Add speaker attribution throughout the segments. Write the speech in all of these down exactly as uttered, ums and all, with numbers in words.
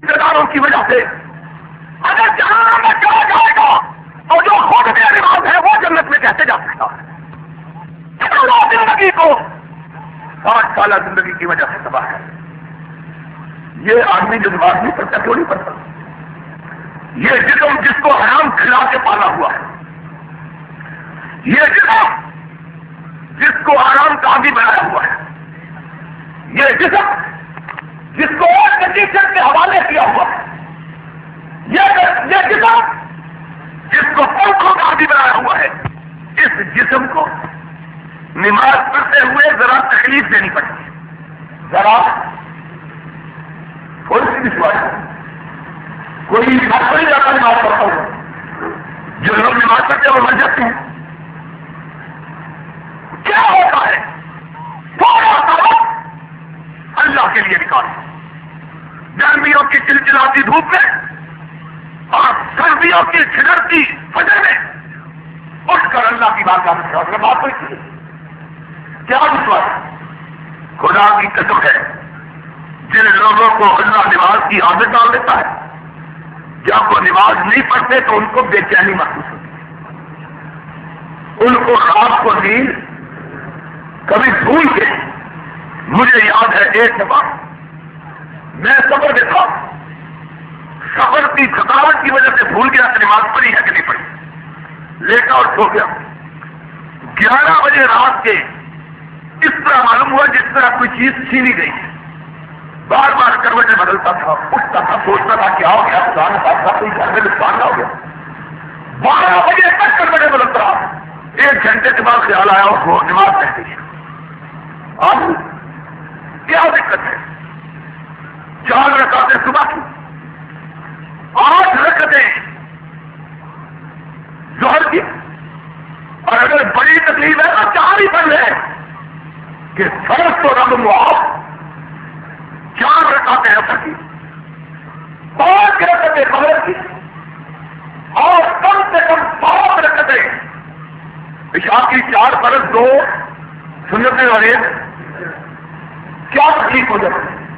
Speaker 1: رشتے داروں کی وجہ سے اگر جہنم میں چلا جائے گا تو جو خود بے نماز ہے وہ جنت میں کیسے جا سکتا ہے؟ زندگی کو ساٹھ سالہ زندگی کی وجہ سے تباہ ہے. یہ آدمی جو نماز نہیں پڑھتا کیوں نہیں پڑھتا؟ یہ جسم جس کو حرام کھلا کے پالا ہوا ہے، یہ جسم جس کو آرام کا عادی بنایا ہوا ہے، یہ جسم جس کو اور نتیجت کے حوالے کیا ہوا ہے، یہ یہ جسم جس کو پنکھوں کا عادی بنایا ہوا ہے، اس جسم کو نماز پڑھتے ہوئے ذرا تکلیف دینی پڑتی ہے، ذرا تھوڑی سی وشواس. کوئی کوئی جاتا نماز پڑھتا ہوا، جو لوگ نماز پڑھتے ہیں وہ مر جاتے ہیں. کیا ہوتا ہے؟ تھوڑا سا اللہ کے لیے نکال گرمیوں کی چلچلاتی دھوپ میں اور سردیوں کی چھڑتی فجر میں اٹھ کر اللہ کی بات کرنے بات ہوئی تھی. کیا وشواس؟ خدا کی قسم ہے جن لوگوں کو اللہ نماز کی عادت ڈال دیتا ہے، جب وہ نماز نہیں پڑھتے تو ان کو بے چینی محسوس ہوتی ہے، ان کو رات کو نیند کبھی بھول کے. مجھے یاد ہے ایک دفعہ میں سفر میں تھا، سفر کی تھکاوٹ کی وجہ سے بھول گیا کہ نماز پڑھی ہے کہ نہیں پڑھی، لیٹا اور سو گیا. گیارہ بجے رات کے اس طرح معلوم ہوا جس طرح کوئی چیز چھینی گئی ہے. بار بار کروٹیں بدلتا تھا، اٹھتا تھا، سوچتا تھا کیا ہو گیا، خدا نے کہا تھا کوئی گھر میں نقصان نہ ہو گیا. بارہ بجے تک کروٹیں بدلتا رہا. ایک گھنٹے کے بعد خیال آیا وہ نماز پڑھ گئی. اب کیا دقت ہے؟ چار رکعتیں صبح کی، آٹھ رکعتیں ظہر کی، اور اگر بڑی تکلیف ہے تو چار ہی پڑھ لیں کہ فرض تو رب معاف. چار رکعتیں اثر کی، پانچ رکعتیں فجر کی، اور کم سے کم پانچ رکعتیں عشاء کی. چار فرض، دو سنتیں اور ایک. کیا تکلیف ہو جاتی ہے؟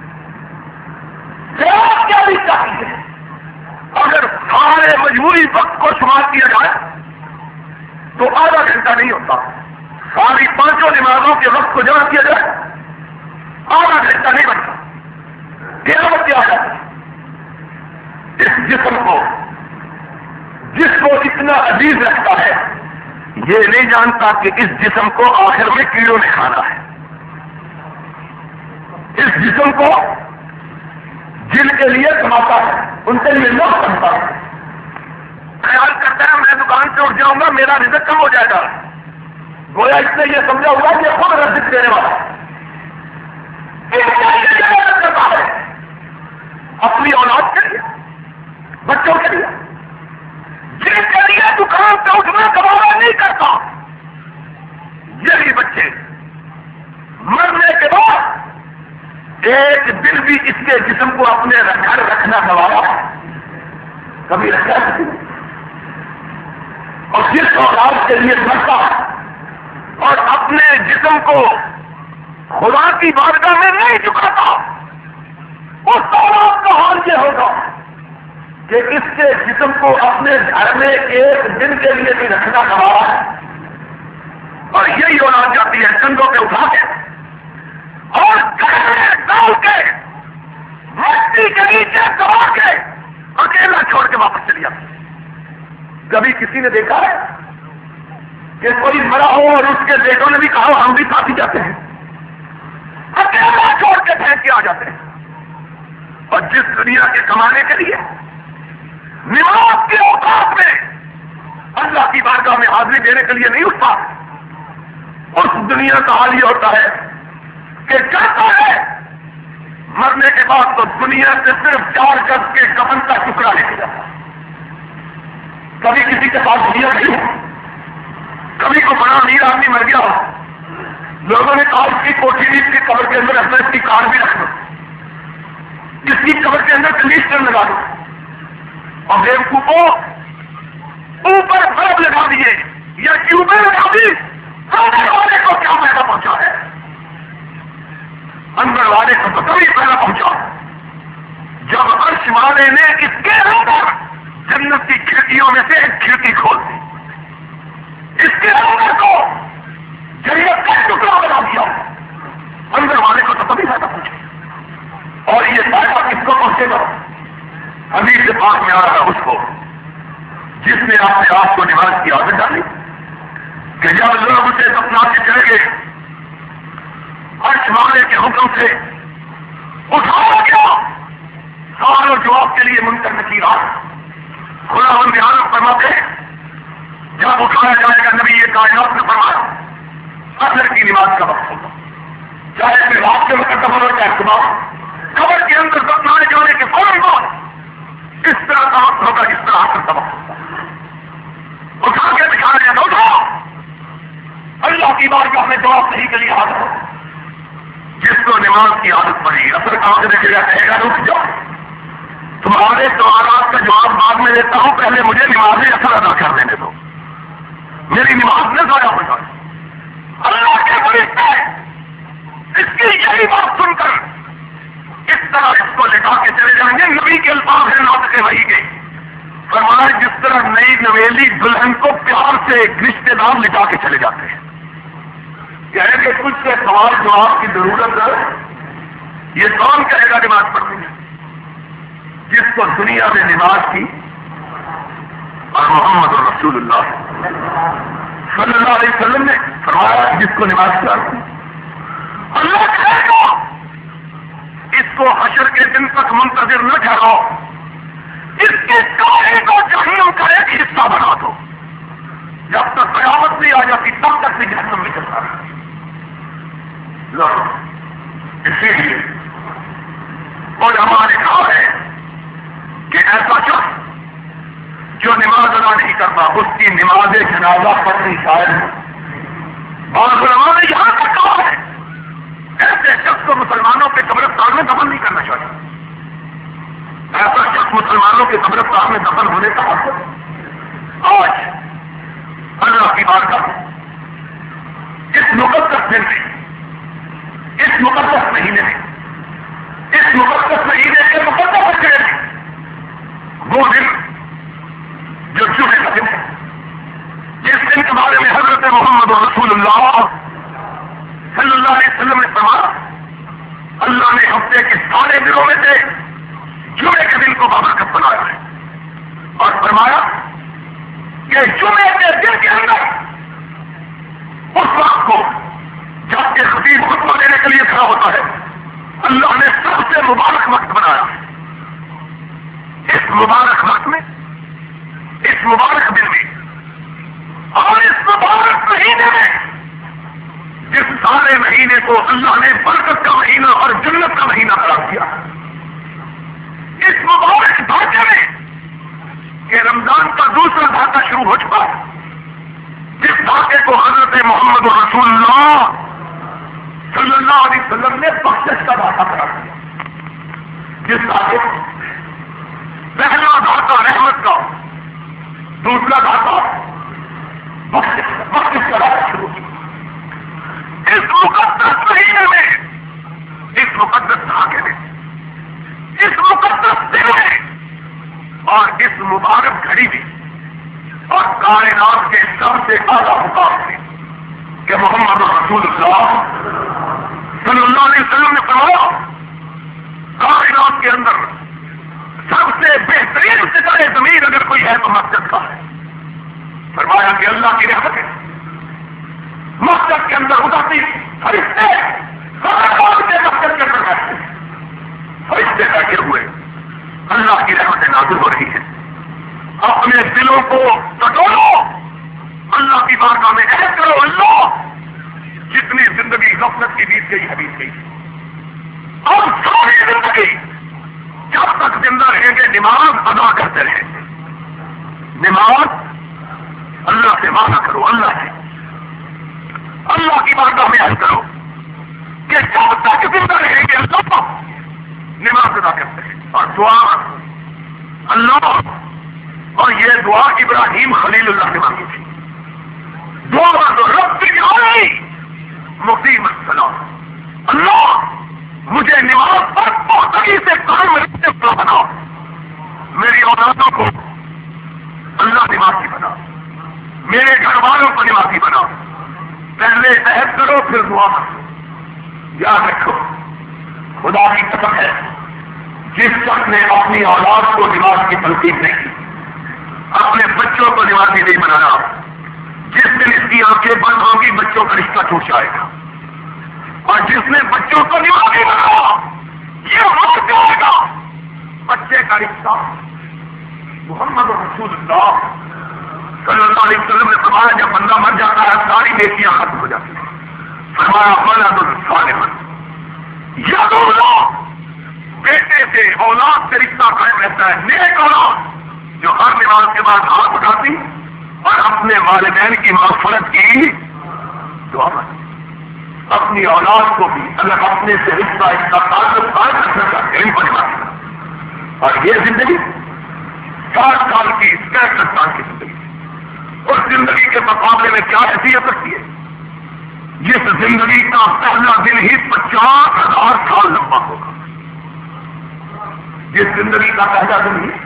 Speaker 1: کیا بھی چاہیے؟ اگر سارے مجموعی وقت کو شمار کیا جائے تو آدھا گھنٹہ نہیں ہوتا. ساری پانچوں نمازوں کے وقت کو جمع کیا جائے آدھا گھنٹہ نہیں بنتا. قیامت کیا ہے؟ اس جسم کو جس کو اتنا عزیز رکھتا ہے یہ نہیں جانتا کہ اس جسم کو آخر میں کیڑوں نے کھانا ہے. اس جسم کو جن کے لیے کماتا ہے ان کے لیے نہ بنتا ہے. خیال کرتا ہے میں دکان سے اٹھ جاؤں گا میرا رزق کم ہو جائے گا. گویا اس نے یہ سمجھا ہوا کہ خود رزق دینے والا کرتا ہے اپنی اولاد کے لیے، بچوں کے لیے، جن کے لیے دکان سے اٹھنا کمانا نہیں کرتا. یہی بچے مرنے کے بعد ایک دن بھی اس کے جسم کو اپنے گھر رکھنا گوایا کبھی رکھا نہیں. اور جس اولاد کے لیے مرتا اور اپنے جسم کو خدا کی بارگاہ میں نہیں جھکاتا اس اولاد کا حال یہ ہوگا کہ اس کے جسم کو اپنے گھر میں ایک دن کے لیے بھی رکھنا گوایا ہے. اور یہی اولاد جاتی ہے کندھوں پہ اٹھا کے اور ڈال کے مٹی کے نیچے دبا کے اکیلا چھوڑ کے واپس چلی جاتی ہے. کبھی کسی نے دیکھا ہے کہ کوئی مرا ہو اور اس کے بیٹوں نے بھی کہا ہم بھی ساتھ ہی جاتے ہیں؟ اکیلا چھوڑ کے پھینک کے آ جاتے ہیں. اور جس دنیا کے کمانے کے لیے نماز کے اوقات میں اللہ کی بارگاہ میں حاضری دینے کے لیے نہیں اٹھتا اس دنیا کا حال یہ ہوتا ہے کہ کہتا ہے مرنے کے بعد تو دنیا سے صرف چار گز کے کفن کا ٹکڑا لے کے جاتا. کبھی کسی کے پاس دنیا نہیں ہو، کبھی کو بڑا امیر آدمی مر گیا ہو، لوگوں نے کہا اس کی کوٹھی بھی اس کی قبر کے اندر رکھنا، اس کی کار بھی رکھنا، اس کی قبر کے اندر کنڈیشنر لگا دو. اور بیوقوفوں اوپر بلب لگا دیے یا ٹیوبیں لگا دی، سامنے والے کو کیا فائدہ پہنچا ہے؟ اندر والے کو تو کبھی فائدہ پہنچا. جب عرش عرش والے نے اس کے اندر جنت کی کھڑکیوں میں سے ایک کھڑکی کھول دی، اس کے اندر کو جنت کا ٹکڑا بنا دیا، اندر والے کو تو کبھی فائدہ پہنچے، اور یہ فائدہ کس کو پہنچے گا؟ حدیث سے پاک میں آ رہا اس کو جس نے اپنے آپ کو نماز کی عادت ڈالی کہ جب لوگ اسے سپنا کے چلے گئے، عرش والے کے حکم سے اٹھایا گیا، سوال اور جواب کے لیے منکر نکیر خدا ہم دھیان فرماتے ہیں، جب اٹھایا جائے گا نبی یہ کائنات نے فرمایا اثر کی نماز کا وقت ہوگا، چاہے پھر رات کے وقت ہو چاہے صبح، قبر کے اندر دفنائے جانے کے فوراً بعد اس طرح کا وقت ہوگا جس طرح اثر کا وقت ہوگا، اٹھا کے دکھانے گا اٹھاؤ، اللہ کی بارگاہ میں جواب نہیں کے لیے حاضر ہو، جس کو نماز کی عادت پڑی اثر کام کرنے کے لیے کہے گا رک جاؤ، تمہارے سوالات کا جواب بعد میں دیتا ہوں، پہلے مجھے نماز اثر ادا کر دینے دو، میری نماز نہ ضائع ہو جائے۔ اللہ کے فرشتے اس کی یہی بات سن کر اس طرح اس کو لٹا کے چلے جائیں گے، نبی کے الفاظ ہیں ناطق وحی کے، فرمایا جس طرح نئی نویلی دلہن کو پیار سے رشتے دار لٹا کے چلے جاتے ہیں، کہہ کہ کچھ سے سوال جواب کی ضرورت ہے، یہ کون کہے گا نماز پڑھنی ہے؟ جس کو دنیا میں نماز کی اور محمد رسول اللہ صلی اللہ علیہ وسلم نے فرمایا جس کو نماز کی عادت کی، اللہ کہے گا اس کو حشر کے دن تک منتظر نہ ٹھہراؤ، اس کے کارے کو جہنم کا ایک حصہ بنا دو، جب تک قیامت نہیں آ جاتی تب تک بھی جہنم میں چلتا رہے۔ لو اسی لیے علماء نے کہا ہے کہ ایسا شخص جو نماز ادا نہیں کرتا اس کی نماز جنازہ پڑھنی شاید ہے، بعض علماء نے یہاں تک کہا ہے ایسے شخص کو مسلمانوں کے قبرستان میں دفن نہیں کرنا چاہیے، ایسا شخص مسلمانوں کے قبرستان میں دفن ہونے کا حق ہے۔ آج اللہ کی بارگاہ اس مقدس دن میں، اس مقدس مہینے میں، اس مقدس مہینے کے مقدس اچھے میں، وہ دن جو جمعے کا دن ہے، جس دن کے بارے میں حضرت محمد رسول اللہ صلی اللہ علیہ وسلم نے فرمایا اللہ نے ہفتے کے سارے دنوں میں سے جمعے کے دن کو بابرکت بنایا ہے، اور فرمایا کہ جمعے کے دن کے اندر اس وقت کو جب کہ خطیب خطبہ دینے کے لیے کھڑا ہوتا ہے اللہ نے سب سے مبارک وقت بنایا، اس مبارک وقت میں، اس مبارک دن میں اور اس مبارک مہینے میں، جس سارے مہینے کو اللہ نے برکت کا مہینہ اور جنت کا مہینہ قرار دیا، اس مبارک دھاگے میں کہ رمضان کا دوسرا دھاگا شروع ہو چکا ہے، جس دھاگے کو حضرت محمد رسول اللہ صلی اللہ علیہ وسلم نے بخشش کا دھاگا قرار دیا، جس دھاگے کو پہلا دھاگا رحمت کا، دوسرا دھاگا بخشش بخشش کا دھاگا شروع کیا، اس مقدس مہینے میں، اس مقدس دھاگے میں، اس مقدس دن میں اور اس مبارک گھڑی میں اور کائنات کے سب سے اعلیٰ مقام میں کہ محمد رسول اللہ صلی اللہ علیہ وسلم نے فرمایا کائنات کے اندر سب سے بہترین ستارے زمین اگر کوئی ہے تو مسجد کا ہے، فرمایا کہ اللہ کی رحمت ہے مسجد کے اندر اترتی، فرشتے کے مسجد کے اندر بیٹھتے، فرشتے بیٹھے ہوئے اللہ کی رحمتیں نازل ہو رہی ہیں، اپنے دلوں کو ٹٹولو، اللہ کی بارگاہ میں عہد کرو اللہ جتنی زندگی غفلت کی بیت گئی حبیب گئی، اور ساری زندگی جب تک زندہ رہیں گے نماز ادا کرتے رہیں گے، نماز اللہ سے وعدہ کرو، اللہ سے اللہ کی بارگاہ میں عہد کرو کہ جب تک زندہ رہیں گے اللہ کو نماز ادا کرتے ہیں، اور دعا اللہ، اور یہ دعا ابراہیم خلیل اللہ نے مانگی تھی، دعا تو رب کی آئی مقیم السلام، اللہ مجھے نماز پر پختگی سے قائم رکھنے والا بناؤ، دعا کرو. یاد رکھو خدا کی قسم ہے جس شخص نے اپنی اولاد کو نماز کی تلقین نہیں کی, اپنے بچوں کو نمازی نہیں بنانا, جس دن اس کی آنکھیں بند ہوں گی بچوں کا رشتہ ٹوٹ جائے گا. اور جس نے بچوں کو نمازی بنایا یہ وقت جائے گا بچے کا رشتہ. محمد رسول اللہ صلی اللہ علیہ وسلم نے فرمایا جب بندہ مر جاتا ہے ساری نیکیاں ختم ہو جاتی ہیں. فرمایا ولد صالح یاد اولاد, بیٹے سے اولاد سے رشتہ قائم رہتا ہے. نیک اولاد جو ہر نماز کے بعد ہاتھ اٹھاتی اور اپنے والدین کی مغفرت کی دعا کرتی. اپنی اولاد کو بھی اگر اپنے سے رشتہ اس کا تعلق قائم رکھنا چاہتے ہیں ان کو نماز. اور یہ زندگی ساٹھ سال کی پینسٹھ سال کی زندگی اس زندگی کے مقابلے میں کیا حیثیت رکھتی ہے جس زندگی کا پہلا دن ہی پچاس ہزار سال لمبا ہوگا. جس زندگی کا پہلا دن ہی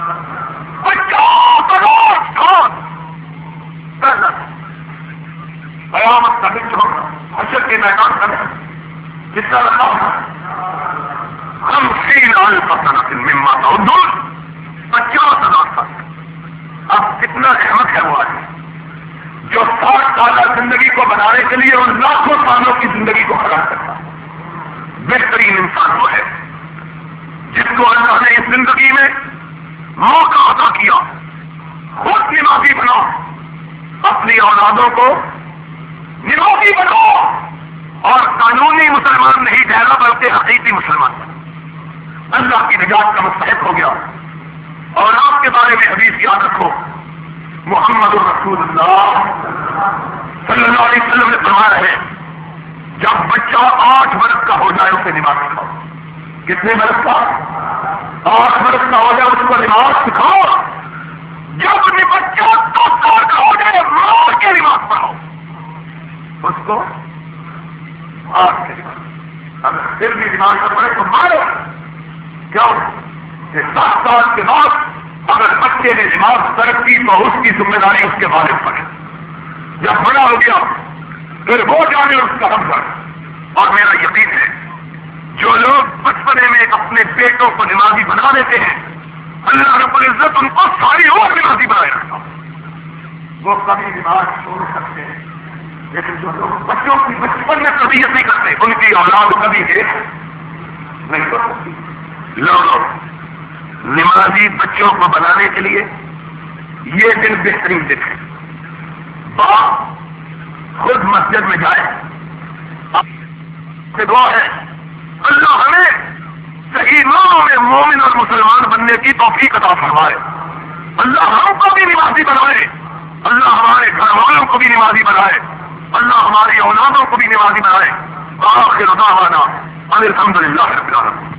Speaker 1: پچاس ہزار سال پہلا قیامت کا دن جو ہوگا حشر کے میدان کا دن کتنا لمبا ہوگا. ہم تین الف سنۃ مما تعدون, پچاس ہزار سال. اب کتنا احمد ہے وہ آدمی جو ساٹھ سالہ زندگی کو بنانے کے لیے ان لاکھوں سالوں کی زندگی کو خراب کرتا ہے. بہترین انسان وہ ہے جس کو اللہ نے اس زندگی میں موقع عطا کیا خود نمازی بناؤ, اپنی اولادوں کو نمازی بناؤ اور قانونی مسلمان نہیں ٹھہرا بلکہ حقیقی مسلمان. اللہ کی نجات کا مستحق ہو گیا. اور آپ کے بارے میں حدیث یاد رکھو, محمد رسول اللہ صلی اللہ علیہ وسلم نے فرمایا ہے جب بچہ آٹھ برس کا ہو جائے اسے نماز سکھاؤ. کتنے برس کا؟ آٹھ برس کا ہو جائے اس کو نماز سکھاؤ. جب بھی بچہ دس سال کا ہو جائے مار کے نماز پڑھاؤ اس کو, مار کے نماز. اگر پھر بھی نماز نہ پڑھے تو مارو. کیوں کہ سات سال کے بعد اگر بچے نے نماز ترک کی تو اس کی ذمہ داری اس کے والد پر ہے. جب بڑا ہو گیا پھر وہ جانے اس کا رب. اور میرا یقین ہے جو لوگ بچپنے میں اپنے بیٹوں کو نمازی بنا دیتے ہیں اللہ رب العزت ان کو ساری اور نمازی بنائے رکھتا. وہ کبھی نماز چھوڑ سکتے ہیں لیکن جو لوگ بچوں کی بچپن میں تربیت نہیں کرتے ان کی اولاد کبھی نہیں کر سکتی. لوگ نمازی بچوں کو بنانے کے لیے یہ دن بہترین دن ہے. باپ خود مسجد میں جائے سے دعا ہے اللہ ہمیں صحیح معنوں میں مومن اور مسلمان بننے کی توفیق عطا فرمائے. اللہ ہم کو بھی نمازی بنائے, اللہ ہمارے گھر والوں کو بھی نمازی بنائے, اللہ ہماری اولادوں کو بھی نمازی بنائے. آخر دعوانا ان الحمد للہ رب العالمین.